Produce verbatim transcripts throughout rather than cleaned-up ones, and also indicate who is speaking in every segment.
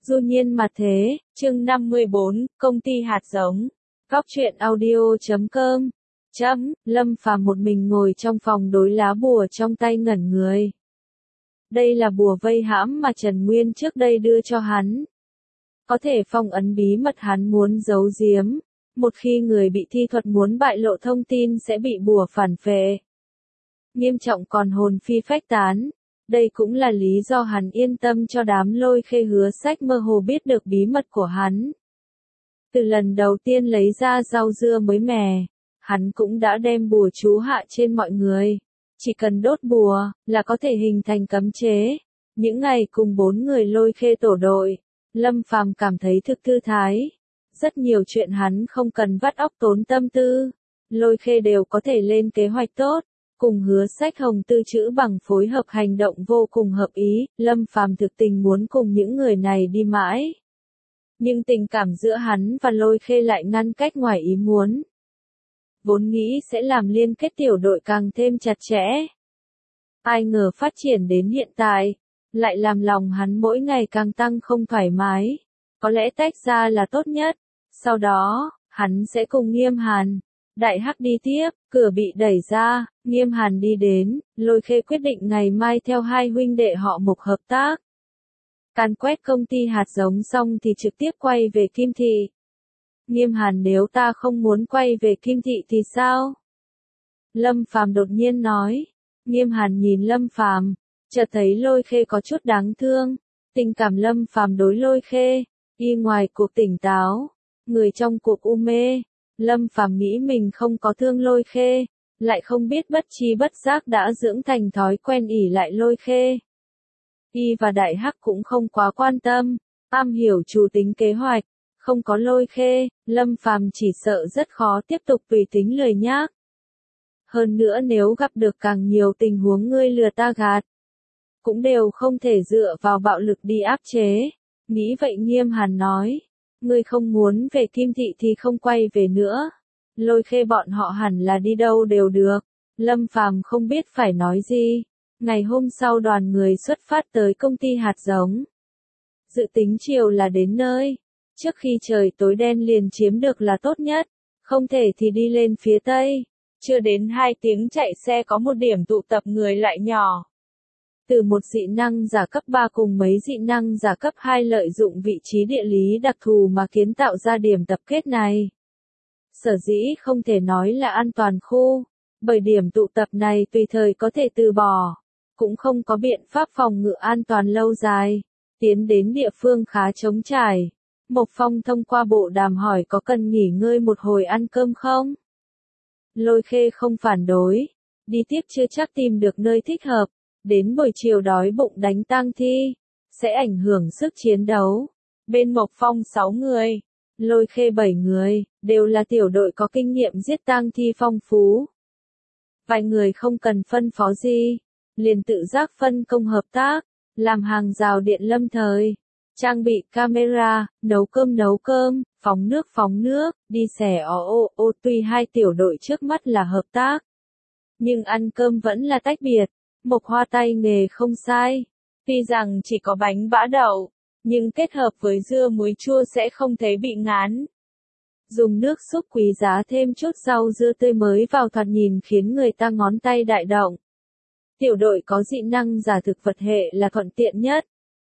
Speaker 1: Du nhiên mặt thế, chương năm mươi bốn, công ty hạt giống. Góc truyện audio chấm com. Chấm, Lâm Phàm một mình ngồi trong phòng đối lá bùa trong tay ngẩn người. Đây là bùa vây hãm mà Trần Nguyên trước đây đưa cho hắn. Có thể phong ấn bí mật hắn muốn giấu giếm. Một khi người bị thi thuật muốn bại lộ thông tin sẽ bị bùa phản phệ. Nghiêm trọng còn hồn phi phách tán. Đây cũng là lý do hắn yên tâm cho đám Lôi Khê Hứa Sách mơ hồ biết được bí mật của hắn. Từ lần đầu tiên lấy ra rau dưa mới mẻ, hắn cũng đã đem bùa chú hạ trên mọi người. Chỉ cần đốt bùa, là có thể hình thành cấm chế. Những ngày cùng bốn người Lôi Khê tổ đội, Lâm Phàm cảm thấy thực thư thái. Rất nhiều chuyện hắn không cần vắt óc tốn tâm tư. Lôi Khê đều có thể lên kế hoạch tốt. Cùng Hứa Sách Hồng tư chữ bằng phối hợp hành động vô cùng hợp ý, Lâm Phàm thực tình muốn cùng những người này đi mãi. Nhưng tình cảm giữa hắn và Lôi Khê lại ngăn cách ngoài ý muốn. Vốn nghĩ sẽ làm liên kết tiểu đội càng thêm chặt chẽ. Ai ngờ phát triển đến hiện tại, lại làm lòng hắn mỗi ngày càng tăng không thoải mái. Có lẽ tách ra là tốt nhất, sau đó, hắn sẽ cùng Nghiêm Hàn. Đại Hắc đi tiếp, cửa bị đẩy ra, Nghiêm Hàn đi đến, Lôi Khê quyết định ngày mai theo hai huynh đệ họ Mục hợp tác. Càn quét công ty hạt giống xong thì trực tiếp quay về Kim Thị. Nghiêm Hàn, nếu ta không muốn quay về Kim Thị thì sao? Lâm Phàm đột nhiên nói. Nghiêm Hàn nhìn Lâm Phàm, chợt thấy Lôi Khê có chút đáng thương. Tình cảm Lâm Phàm đối Lôi Khê, y ngoài cuộc tỉnh táo, người trong cuộc u mê. Lâm Phàm nghĩ mình không có thương Lôi Khê, lại không biết bất tri bất giác đã dưỡng thành thói quen ỷ lại Lôi Khê. Y và Đại Hắc cũng không quá quan tâm, am hiểu chủ tính kế hoạch, không có Lôi Khê, Lâm Phàm chỉ sợ rất khó tiếp tục tùy tính lười nhác. Hơn nữa nếu gặp được càng nhiều tình huống ngươi lừa ta gạt, cũng đều không thể dựa vào bạo lực đi áp chế. Nghĩ vậy Nghiêm Hàn nói. Ngươi không muốn về Kim Thị thì không quay về nữa. Lôi Khê bọn họ hẳn là đi đâu đều được. Lâm Phàm không biết phải nói gì. Ngày hôm sau đoàn người xuất phát tới công ty hạt giống. Dự tính chiều là đến nơi. Trước khi trời tối đen liền chiếm được là tốt nhất. Không thể thì đi lên phía tây. Chưa đến hai tiếng chạy xe có một điểm tụ tập người lại nhỏ. Từ một dị năng giả cấp ba cùng mấy dị năng giả cấp hai lợi dụng vị trí địa lý đặc thù mà kiến tạo ra điểm tập kết này. Sở dĩ không thể nói là an toàn khu, bởi điểm tụ tập này tùy thời có thể từ bỏ, cũng không có biện pháp phòng ngự an toàn lâu dài. Tiến đến địa phương khá trống trải, Mộc Phong thông qua bộ đàm hỏi có cần nghỉ ngơi một hồi ăn cơm không? Lôi Khê không phản đối, đi tiếp chưa chắc tìm được nơi thích hợp. Đến buổi chiều đói bụng đánh tang thi, sẽ ảnh hưởng sức chiến đấu. Bên Mộc Phong sáu người, Lôi Khê bảy người, đều là tiểu đội có kinh nghiệm giết tang thi phong phú. Vài người không cần phân phó gì, liền tự giác phân công hợp tác, làm hàng rào điện lâm thời, trang bị camera, nấu cơm nấu cơm, phóng nước phóng nước, đi xẻ o ô ô. Tuy hai tiểu đội trước mắt là hợp tác, nhưng ăn cơm vẫn là tách biệt. Mộc Hoa tay nghề không sai. Tuy rằng chỉ có bánh bã đậu, nhưng kết hợp với dưa muối chua sẽ không thấy bị ngán. Dùng nước súp quý giá thêm chút rau dưa tươi mới vào thoạt nhìn khiến người ta ngón tay đại động. Tiểu đội có dị năng giả thực vật hệ là thuận tiện nhất.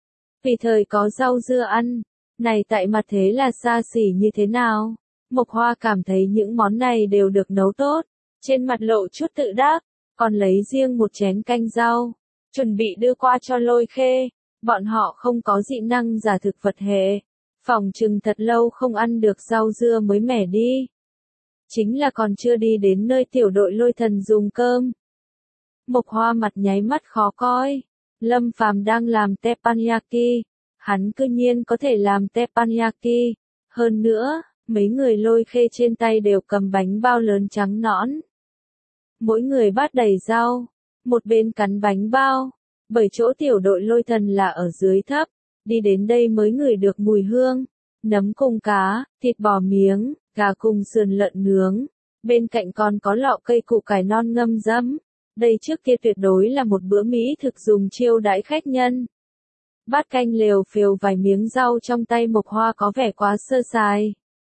Speaker 1: Vì thời có rau dưa ăn, này tại mặt thế là xa xỉ như thế nào? Mộc Hoa cảm thấy những món này đều được nấu tốt, trên mặt lộ chút tự đắc. Còn lấy riêng một chén canh rau, chuẩn bị đưa qua cho Lôi Khê. Bọn họ không có dị năng giả thực vật hệ, phòng chừng thật lâu không ăn được rau dưa mới mẻ đi. Chính là còn chưa đi đến nơi tiểu đội Lôi Thần dùng cơm. Mộc Hoa mặt nháy mắt khó coi. Lâm Phàm đang làm teppanyaki, hắn cư nhiên có thể làm teppanyaki. Hơn nữa, mấy người Lôi Khê trên tay đều cầm bánh bao lớn trắng nõn. Mỗi người bát đầy rau, một bên cắn bánh bao, bởi chỗ tiểu đội Lôi Thần là ở dưới thấp, đi đến đây mới ngửi được mùi hương, nấm cùng cá, thịt bò miếng, gà cùng sườn lợn nướng, bên cạnh còn có lọ cây củ cải non ngâm dẫm. Đây trước kia tuyệt đối là một bữa mỹ thực dùng chiêu đãi khách nhân. Bát canh lều phều vài miếng rau trong tay Mộc Hoa có vẻ quá sơ sài.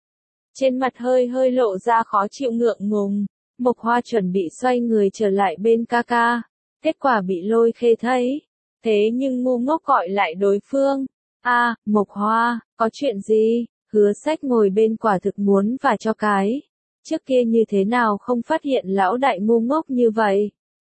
Speaker 1: Trên mặt hơi hơi lộ ra khó chịu ngượng ngùng. Mộc Hoa chuẩn bị xoay người trở lại bên ca ca. Kết quả bị Lôi Khê thấy. Thế nhưng ngu ngốc gọi lại đối phương. A, à, Mộc Hoa, có chuyện gì? Hứa Sách ngồi bên quả thực muốn và cho cái. Trước kia như thế nào không phát hiện lão đại ngu ngốc như vậy?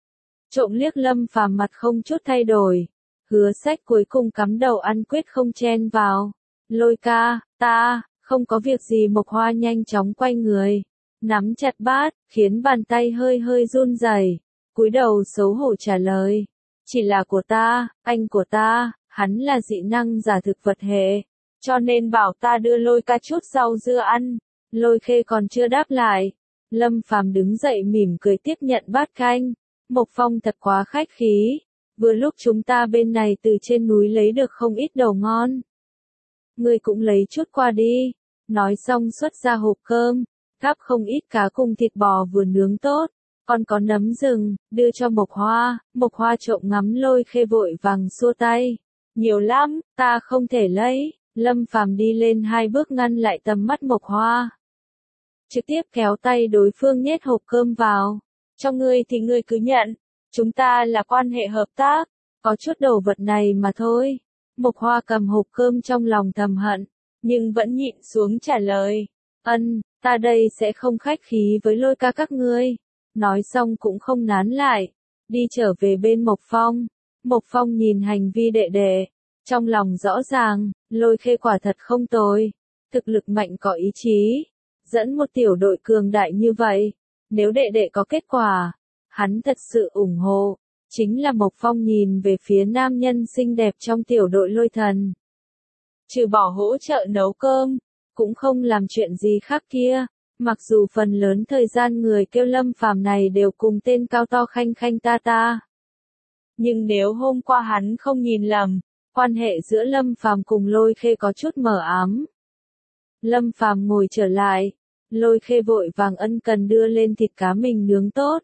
Speaker 1: Trộm liếc Lâm Phàm mặt không chút thay đổi. Hứa Sách cuối cùng cắm đầu ăn quyết không chen vào. Lôi ca, ta, không có việc gì. Mộc Hoa nhanh chóng quay người. Nắm chặt bát, khiến bàn tay hơi hơi run rẩy. Cúi đầu xấu hổ trả lời. Chỉ là của ta, anh của ta, hắn là dị năng giả thực vật hệ. Cho nên bảo ta đưa Lôi ca chút rau dưa ăn. Lôi Khê còn chưa đáp lại. Lâm Phàm đứng dậy mỉm cười tiếp nhận bát canh. Mộc Phong thật quá khách khí. Vừa lúc chúng ta bên này từ trên núi lấy được không ít đồ ngon. Ngươi cũng lấy chút qua đi. Nói xong xuất ra hộp cơm. Gắp không ít cá cùng thịt bò vừa nướng tốt. Còn có nấm rừng, đưa cho Mộc Hoa. Mộc Hoa trộm ngắm Lôi Khê vội vàng xua tay. Nhiều lắm, ta không thể lấy. Lâm Phàm đi lên hai bước ngăn lại tầm mắt Mộc Hoa. Trực tiếp kéo tay đối phương nhét hộp cơm vào. Cho ngươi thì ngươi cứ nhận. Chúng ta là quan hệ hợp tác. Có chút đồ vật này mà thôi. Mộc Hoa cầm hộp cơm trong lòng thầm hận. Nhưng vẫn nhịn xuống trả lời. Ân, ta đây sẽ không khách khí với Lôi ca các ngươi. Nói xong cũng không nán lại. Đi trở về bên Mộc Phong. Mộc Phong nhìn hành vi đệ đệ. Trong lòng rõ ràng, Lôi Khê quả thật không tồi. Thực lực mạnh có ý chí. Dẫn một tiểu đội cường đại như vậy. Nếu đệ đệ có kết quả, hắn thật sự ủng hộ. Chính là Mộc Phong nhìn về phía nam nhân xinh đẹp trong tiểu đội Lôi Thần. Trừ bỏ hỗ trợ nấu cơm, cũng không làm chuyện gì khác kia. Mặc dù phần lớn thời gian người kêu Lâm Phàm này đều cùng tên cao to khanh khanh ta ta. Nhưng nếu hôm qua hắn không nhìn lầm, quan hệ giữa Lâm Phàm cùng Lôi Khê có chút mờ ám. Lâm Phàm ngồi trở lại, Lôi Khê vội vàng ân cần đưa lên thịt cá mình nướng tốt.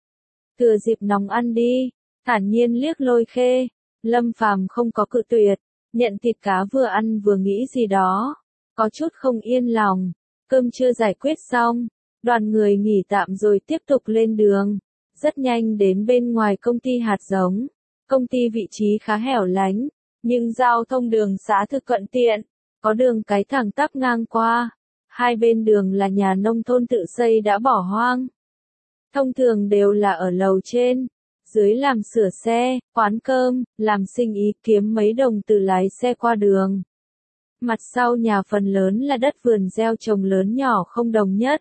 Speaker 1: Thừa dịp nóng ăn đi, thản nhiên liếc Lôi Khê. Lâm Phàm không có cự tuyệt, nhận thịt cá vừa ăn vừa nghĩ gì đó, có chút không yên lòng. Cơm chưa giải quyết xong, đoàn người nghỉ tạm rồi tiếp tục lên đường. Rất nhanh đến bên ngoài công ty hạt giống. Công ty vị trí khá hẻo lánh, nhưng giao thông đường xá thực thuận tiện, có đường cái thẳng tắp ngang qua. Hai bên đường là nhà nông thôn tự xây đã bỏ hoang. Thông thường đều là ở lầu trên, dưới làm sửa xe, quán cơm, làm sinh ý kiếm mấy đồng từ lái xe qua đường. Mặt sau nhà phần lớn là đất vườn gieo trồng lớn nhỏ không đồng nhất.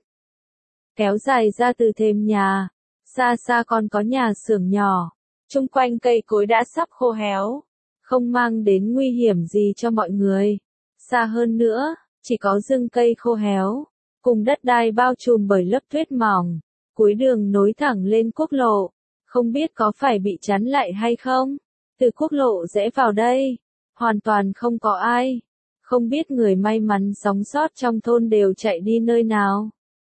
Speaker 1: Kéo dài ra từ thềm nhà, xa xa còn có nhà xưởng nhỏ. Chung quanh cây cối đã sắp khô héo, không mang đến nguy hiểm gì cho mọi người. Xa hơn nữa, chỉ có rừng cây khô héo, cùng đất đai bao trùm bởi lớp tuyết mỏng. Cuối đường nối thẳng lên quốc lộ, không biết có phải bị chắn lại hay không. Từ quốc lộ rẽ vào đây, hoàn toàn không có ai. Không biết người may mắn sống sót trong thôn đều chạy đi nơi nào.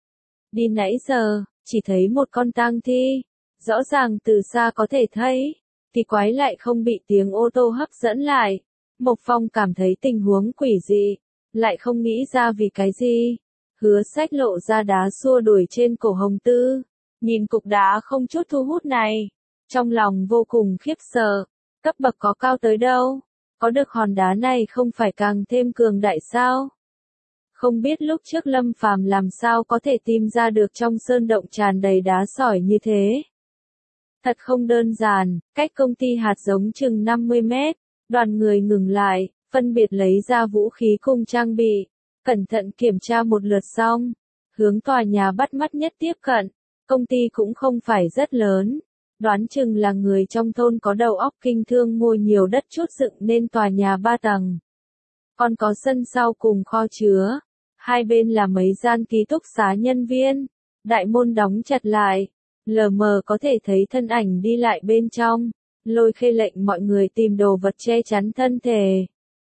Speaker 1: Đi nãy giờ, chỉ thấy một con tang thi. Rõ ràng từ xa có thể thấy, thì quái lại không bị tiếng ô tô hấp dẫn lại. Mộc Phong cảm thấy tình huống quỷ dị, lại không nghĩ ra vì cái gì. Hứa Sách lộ ra đá xua đuổi trên cổ Hồng Tư, nhìn cục đá không chút thu hút này, trong lòng vô cùng khiếp sợ. Cấp bậc có cao tới đâu, có được hòn đá này không phải càng thêm cường đại sao? Không biết lúc trước Lâm Phàm làm sao có thể tìm ra được trong sơn động tràn đầy đá sỏi như thế. Thật không đơn giản, cách công ty hạt giống chừng năm mươi mét, đoàn người ngừng lại, phân biệt lấy ra vũ khí cùng trang bị, cẩn thận kiểm tra một lượt xong, hướng tòa nhà bắt mắt nhất tiếp cận. Công ty cũng không phải rất lớn, đoán chừng là người trong thôn có đầu óc kinh thương mua nhiều đất chút dựng nên tòa nhà ba tầng. Còn có sân sau cùng kho chứa, hai bên là mấy gian ký túc xá nhân viên, đại môn đóng chặt lại. Lờ mờ có thể thấy thân ảnh đi lại bên trong. Lôi Khê lệnh mọi người tìm đồ vật che chắn thân thể.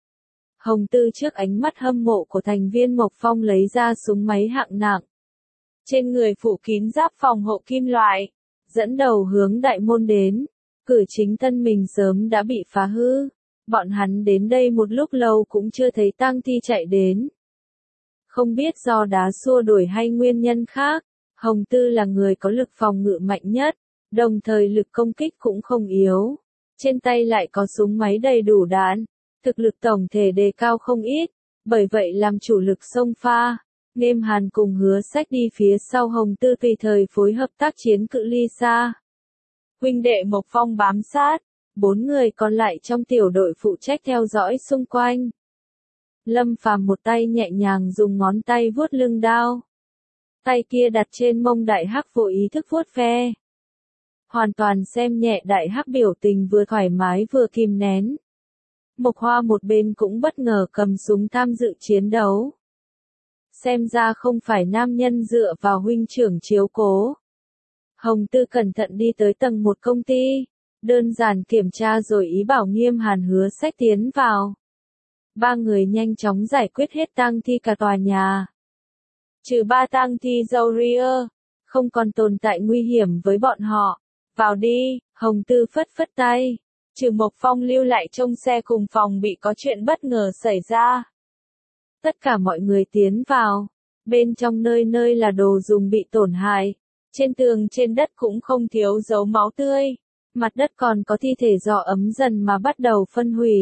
Speaker 1: Hồng Tư trước ánh mắt hâm mộ của thành viên Mộc Phong lấy ra súng máy hạng nặng. Trên người phủ kín giáp phòng hộ kim loại, dẫn đầu hướng đại môn đến. Cửa chính thân mình sớm đã bị phá hư, Bọn hắn đến đây một lúc lâu cũng chưa thấy tang thi chạy đến. Không biết do đá xua đuổi hay nguyên nhân khác, Hồng Tư là người có lực phòng ngự mạnh nhất, đồng thời lực công kích cũng không yếu. Trên tay lại có súng máy đầy đủ đạn, thực lực tổng thể đề cao không ít, bởi vậy làm chủ lực xông pha. Niêm Hàn cùng Hứa Sách đi phía sau Hồng Tư tùy thời phối hợp tác chiến cự ly xa. Huynh đệ Mộc Phong bám sát, bốn người còn lại trong tiểu đội phụ trách theo dõi xung quanh. Lâm Phàm một tay nhẹ nhàng dùng ngón tay vuốt lưng đao. Tay kia đặt trên mông Đại Hắc vô ý thức vuốt ve. Hoàn toàn xem nhẹ Đại Hắc biểu tình vừa thoải mái vừa kìm nén. Mộc Hoa một bên cũng bất ngờ cầm súng tham dự chiến đấu. Xem ra không phải nam nhân dựa vào huynh trưởng chiếu cố. Hồng Tư cẩn thận đi tới tầng một công ty, đơn giản kiểm tra rồi ý bảo Nghiêm Hàn Hứa Sách tiến vào. Ba người nhanh chóng giải quyết hết tang thi cả tòa nhà. Trừ ba tang thi Zaurier, không còn tồn tại nguy hiểm với bọn họ. Vào đi, Hồng Tư phất phất tay. Trừ Mộc Phong lưu lại trong xe cùng phòng bị có chuyện bất ngờ xảy ra. Tất cả mọi người tiến vào. Bên trong nơi nơi là đồ dùng bị tổn hại. Trên tường trên đất cũng không thiếu dấu máu tươi. Mặt đất còn có thi thể do ấm dần mà bắt đầu phân hủy.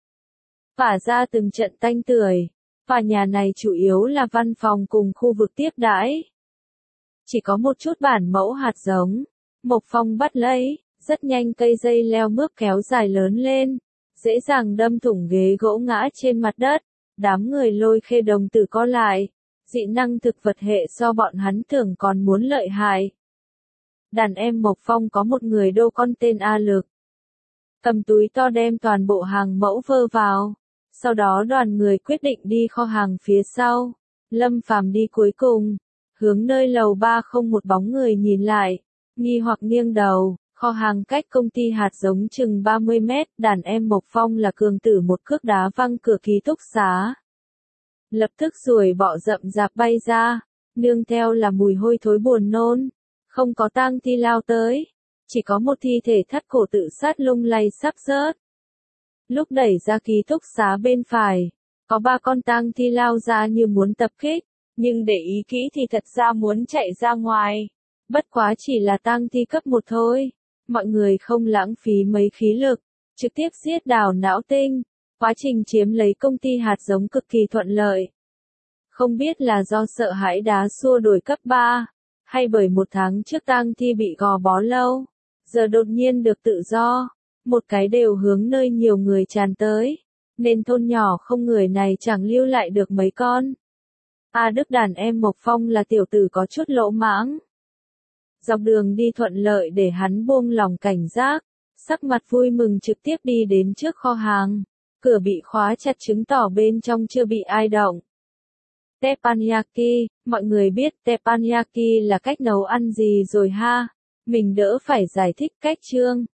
Speaker 1: Phả ra từng trận tanh tưởi. Và nhà này chủ yếu là văn phòng cùng khu vực tiếp đãi. Chỉ có một chút bản mẫu hạt giống. Mộc Phong bắt lấy, rất nhanh cây dây leo mướp kéo dài lớn lên. Dễ dàng đâm thủng ghế gỗ ngã trên mặt đất. Đám người Lôi Khê đồng tử co lại. Dị năng thực vật hệ do bọn hắn tưởng còn muốn lợi hại. Đàn em Mộc Phong có một người đô con tên A Lực. Cầm túi to đem toàn bộ hàng mẫu vơ vào. Sau đó đoàn người quyết định đi kho hàng phía sau. Lâm Phàm đi cuối cùng. Hướng nơi lầu ba không một bóng người nhìn lại. Nghi hoặc nghiêng đầu. Kho hàng cách công ty hạt giống chừng ba mươi mét. Đàn em Mộc Phong là cường tử một cước đá văng cửa ký túc xá. Lập tức ruồi bọ rậm rạp bay ra. Nương theo là mùi hôi thối buồn nôn. Không có tang thi lao tới. Chỉ có một thi thể thắt cổ tự sát lung lay sắp rớt. Lúc đẩy ra ký túc xá bên phải, có ba con tang thi lao ra như muốn tập kích, nhưng để ý kỹ thì thật ra muốn chạy ra ngoài. Bất quá chỉ là tang thi cấp một thôi. Mọi người không lãng phí mấy khí lực, trực tiếp giết đào não tinh. Quá trình chiếm lấy công ty hạt giống cực kỳ thuận lợi. Không biết là do sợ hãi đá xua đuổi cấp ba, hay bởi một tháng trước tang thi bị gò bó lâu, giờ đột nhiên được tự do. Một cái đều hướng nơi nhiều người tràn tới, nên thôn nhỏ không người này chẳng lưu lại được mấy con. A Đức đàn em Mộc Phong là tiểu tử có chút lỗ mãng. Dọc đường đi thuận lợi để hắn buông lòng cảnh giác, sắc mặt vui mừng trực tiếp đi đến trước kho hàng. Cửa bị khóa chặt chứng tỏ bên trong chưa bị ai động. Teppanyaki, mọi người biết teppanyaki là cách nấu ăn gì rồi ha? Mình đỡ phải giải thích cách chương.